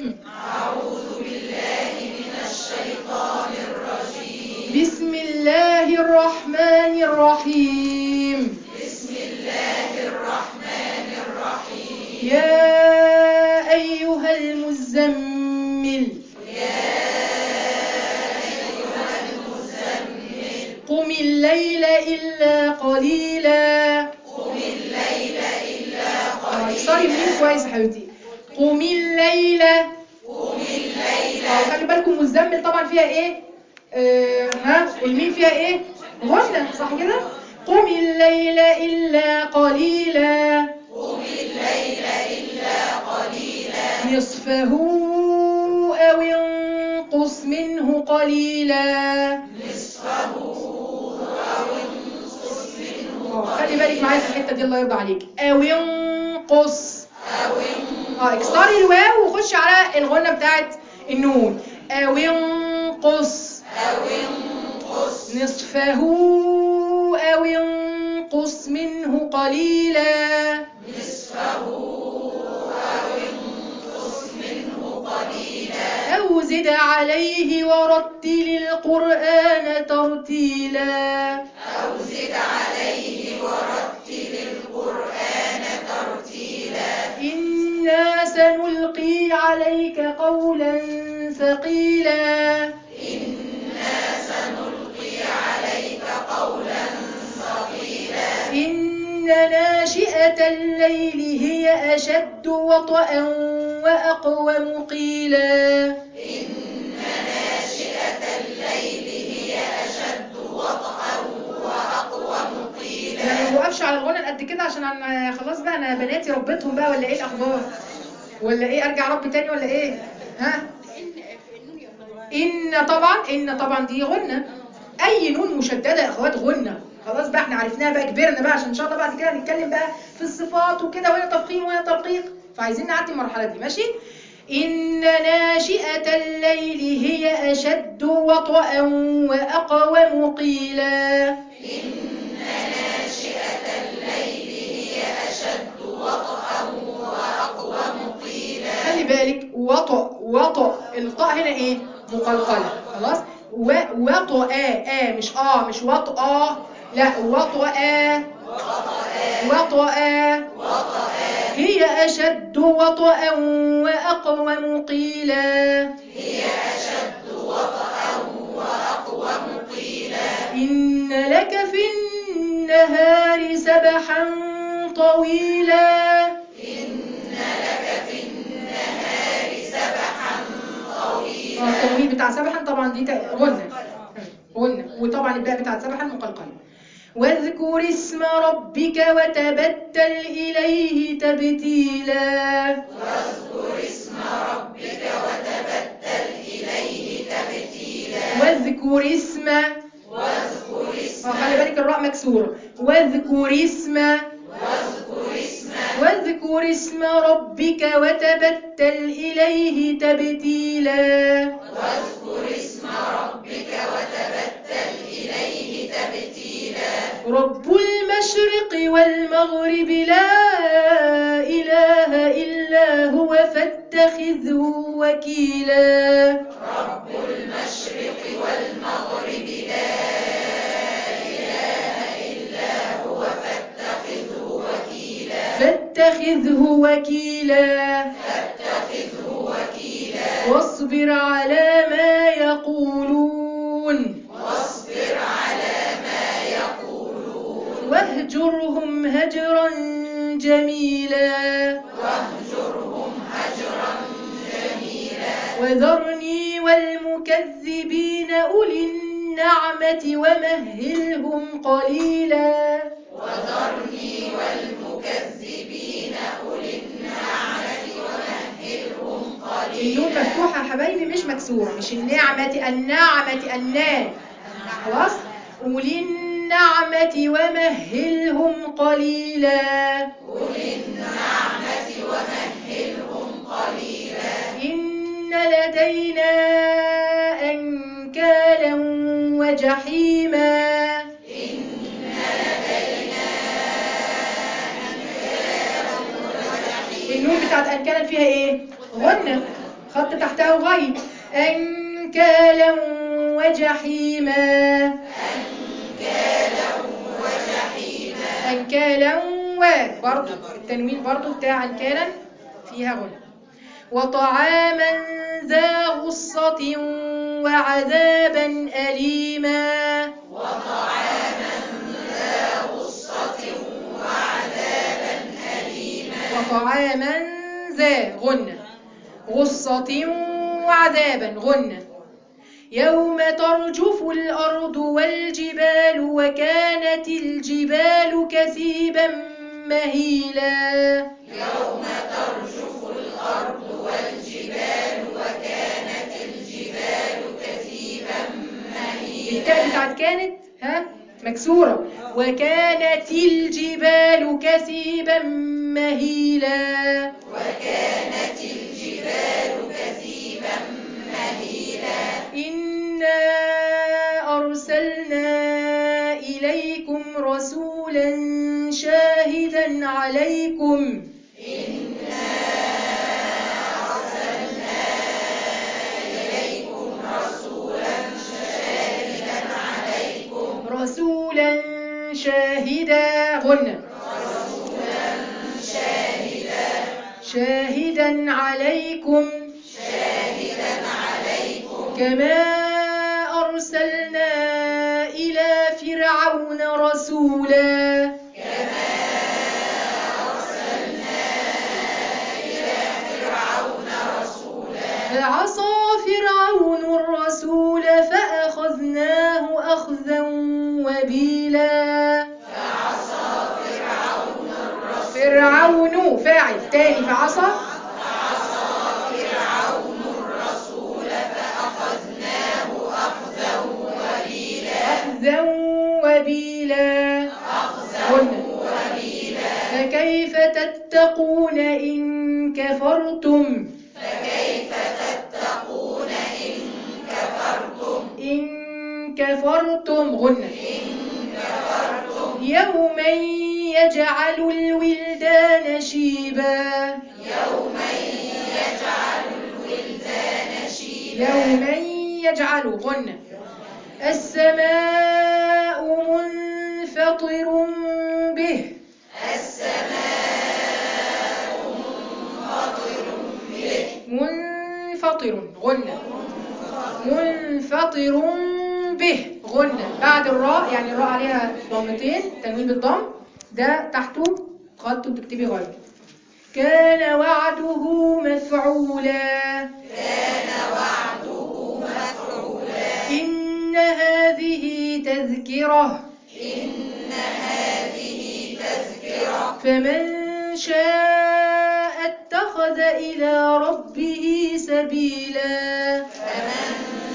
أعوذ بالله من الشيطان الرجيم. بسم الله الرحمن الرحيم. بسم الله الرحمن الرحيم. يا أيها المزمل قم الليل إلا قليلا. قم الليل إلا قليلا. اكسري مين كويس يا حبيبتي. قم الليل. قم الليل. خلي بالكم مزمل طبعا فيها ايه؟ والمين فيها ايه؟ غنى، صح كده؟ قم الليل إلا قليلا. قم الليل إلا قليلا. نصفه أو انقص منه قليلا. نصفه أو انقص منه. خلي بالك معايا في الحته دي، الله يرضى عليك. أو انقص. أو انقص. اكسري الواو وخشي على الغنة بتاعت النون. أو انقص. أو انقص. نصفه أو انقص منه قليلا. نصفه أو انقص منه قليلا. أو زد عليه ورتل القرآن ترتيلا. أو زد عليه ورتل القرآن ترتيلا. إنا سنلقي عليك قولا ثقيلا. إنا سنلقي عليك قولا ثقيلا. إن ناشئة الليل هي أشد وطئا وأقوم قيلا. إن ناشئة الليل هي أشد وطئا وأقوم قيلا. أنا ما بوقفش على الغنى قد كده عشان أنا خلاص بقى، أنا بناتي ربيتهم بقى ولا إيه الأخبار؟ ولا إيه أرجع ربي تاني ولا إيه؟ ها؟ إن طبعا دي غنى. أي نون مشددة يا أخوات غنى. خلاص بقى احنا عرفناها بقى، كبرنا بقى عشان إن شاء الله بعد كده نتكلم بقى في الصفات وكده، وهنا تفخيم وهنا ترقيق، فعايزين نعدي المرحلة دي. ماشي؟ إن ناشئة الليل هي أشد وطئا وأقوم قيلا. إن ناشئة الليل هي أشد وطئا وأقوم قيلا. خلي بالك وطأ الطاء هنا ايه؟ مقلقلة. خلاص؟ وطأ مش وطأ، لا وطأ. هي أشد وطئا وأقوم قيلا. هي أشد وطئا وأقوم قيلا. إن لك في النهار سبحا طويلا. إن لك في النهار سبحا طويلا. التنوين بتاع سبحا طبعا دي غنى، وطبعا الباء بتاع سبحا مقلقلة. واذكر اسم ربك وتبتل إليه تبتيلا. واذكر اسم ربك وتبتل إليه تبتيلا. واذكر اسم خلي بالك الراء مكسورة. واذكر اسم ربك وتبتل إليه تبتيلا. واذكر اسم ربك وتبتل إليه تبتيلا. رب المشرق والمغرب لا إله إلا هو فاتخذه وكيلا. رب المشرق والمغرب لا إله إلا هو فاتخذه وكيلا. فاتخذه وكيلا. واصبر على ما يقولون. واهجرهم هجرا جميلا. وذرني والمكذبين أولي النعمة ومهلهم قليلا. النون مفتوحة يا حبايبي مش مكسورة، مش النعمة. خلاص؟ أولي النعمة ومهلهم قليلا. إن لدينا أنكالا وجحيما. النون بتاعت أنكالا فيها إيه؟ غنة. خط تحته غين. أنكالا وجحيما. أنكالا برضو التنوين برضو بتاع أنكالا فيها غنى. وطعاما ذا غصة وعذابا أليما. وطعاما ذا غنى غصة وعذابا غنى. يوم ترجف الأرض والجبال وكانت الجبال كثيبا مهيلا. يوم ترجف الأرض والجبال وكانت الجبال كثيبا مهيلا. التاء بتاعت كانت مكسورة. وكانت الجبال كثيبا مهيلا. وكانت الجبال كثيبا مهيلا. إنا أرسلنا إليكم رسولا شاهدا عليكم. إنا أرسلنا إليكم رسولا شاهدا عليكم. رسولا شاهدا غنى. رسولا شاهدا. شاهدا عليكم. شاهدا عليكم. كما أرسلنا إلى فرعون رسولا. كما أرسلنا إلى فرعون رسولا. فعصى فرعون الرسول فأخذناه أخذا وبيلا. فعصى فرعون الرسول. فرعون فاعل تاني فعصى. فعصى فرعون الرسول فأخذناه أخذا وبيلا. أخذا وبيلا. قلنا فكيف تتقون إن كفرتم. فكيف تتقون إن كفرتم. إن كفرتم غنى. إن كفرتم. يوما يجعل الولدان شيبا. يوما يجعل الولدان شيبا. يوما يجعل غنى. السماء منفطر به. السماء منفطر به. منفطر غنى. منفطر به غنى بعد الراء، يعني الراء عليها ضمتين تنوين بالضم، ده تحته خط وتكتبي غير. كان وعده مفعولا. كان وعده مفعولا. إن هذه تذكرة. إن هذه تذكرة. فمن شاء اتخذ إلى ربه سبيلا. فمن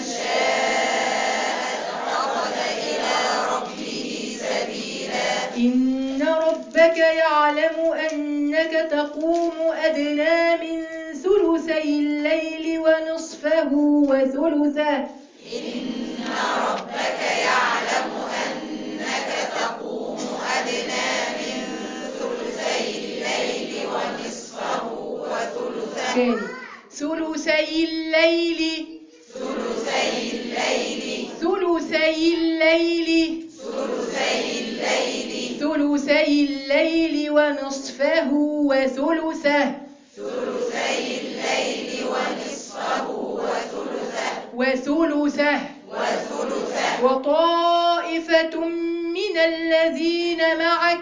شاء اتخذ إلى ربه سبيلا. إن ربك يعلم أنك تقوم أدنى من ثلثي الليل ونصفه وثلثه. إن ربك يعلم أنك تقوم أدنى من ثلثي الليل ونصفه وثلثه. تاني ثلثي الليل. ثلثي الليل. ثلثي الليل. ثلثي الليل. ثلثي الليل ونصفه وثلثه. ثلثي الليل ونصفه وثلثه. وثلثه. وثلثه. وطائفة من الذين معك.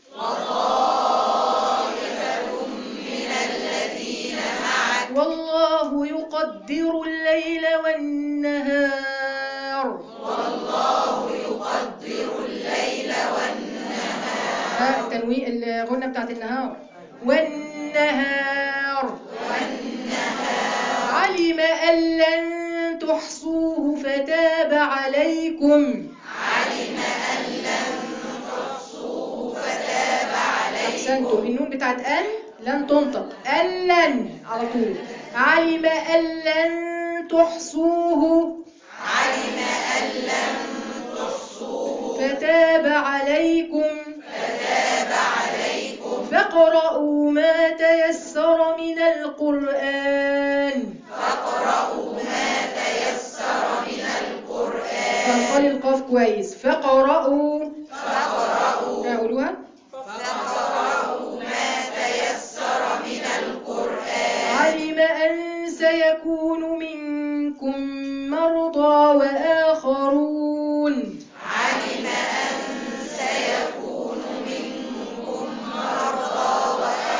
وطائفة من الذين معك. والله يقدر الليل والنهار. والله يقدر الليل والنهار. التنوين الغنة بتاعت النهار. والنهار. علم أن لن تحصوه فتاب عليكم. علم أن لن تحصوه فتاب عليكم. أحسنتم. النون بتاعت أن لن تنطق. أن لن على طول. علم أن لن تحصوه. علم أن لن تحصوه فتاب عليكم. فتاب عليكم. فاقرؤوا ما تيسر من القرآن. طال القاف كويس. فقرأوا. قولوها. فقرأوا ما تيسر من القرآن. علم أن سيكون منكم مرضى وآخرون. علم أن سيكون منكم مرضى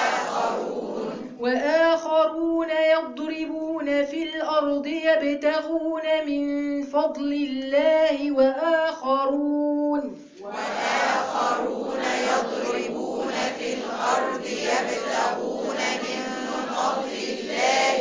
وآخرون يضربون في الأرض يبتغون من فضل الله وآخرون يضربون في الأرض يبتغون من فضل الله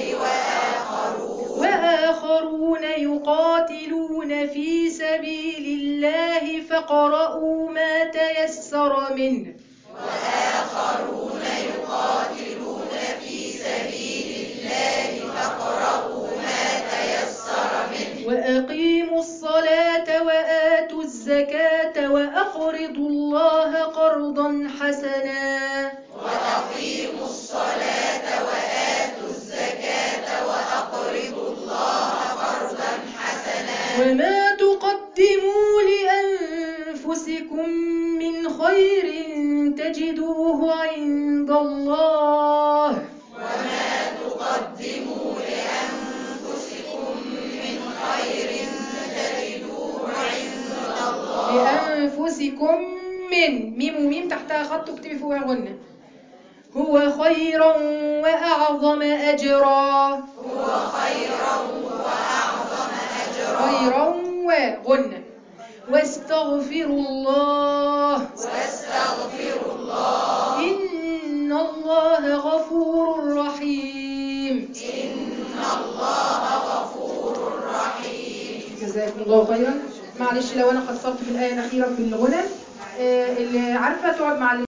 وآخرون يقاتلون في سبيل الله فاقرؤوا ما تيسر منه. وآخرون يقاتلون في سبيل الله فاقرؤوا ما تيسر منه. وأقيموا الصلاة وآتوا الزكاة وأقرضوا الله قرضا حسنا. وأقيموا الصلاة وآتوا الزكاة وأقرضوا الله قرضا حسنا. وما تقدموا لأنفسكم من خير تجدوه عند الله. وما تقدموا لأنفسكم من خير تجدوه عند الله. لأنفسكم من ميم وميم تحتها خط اكتبي فوقها غنة. هو خيرا وأعظم أجرا. هو خيرا وأعظم أجرا. خيرا وغنة. واستغفروا الله. واستغفروا الله. إن الله غفور رحيم. إن الله غفور رحيم. جزاكم الله خيرا. معلش لو أنا قصرت في الآية الأخيرة في الغنى. اللي عارفة تقعد مع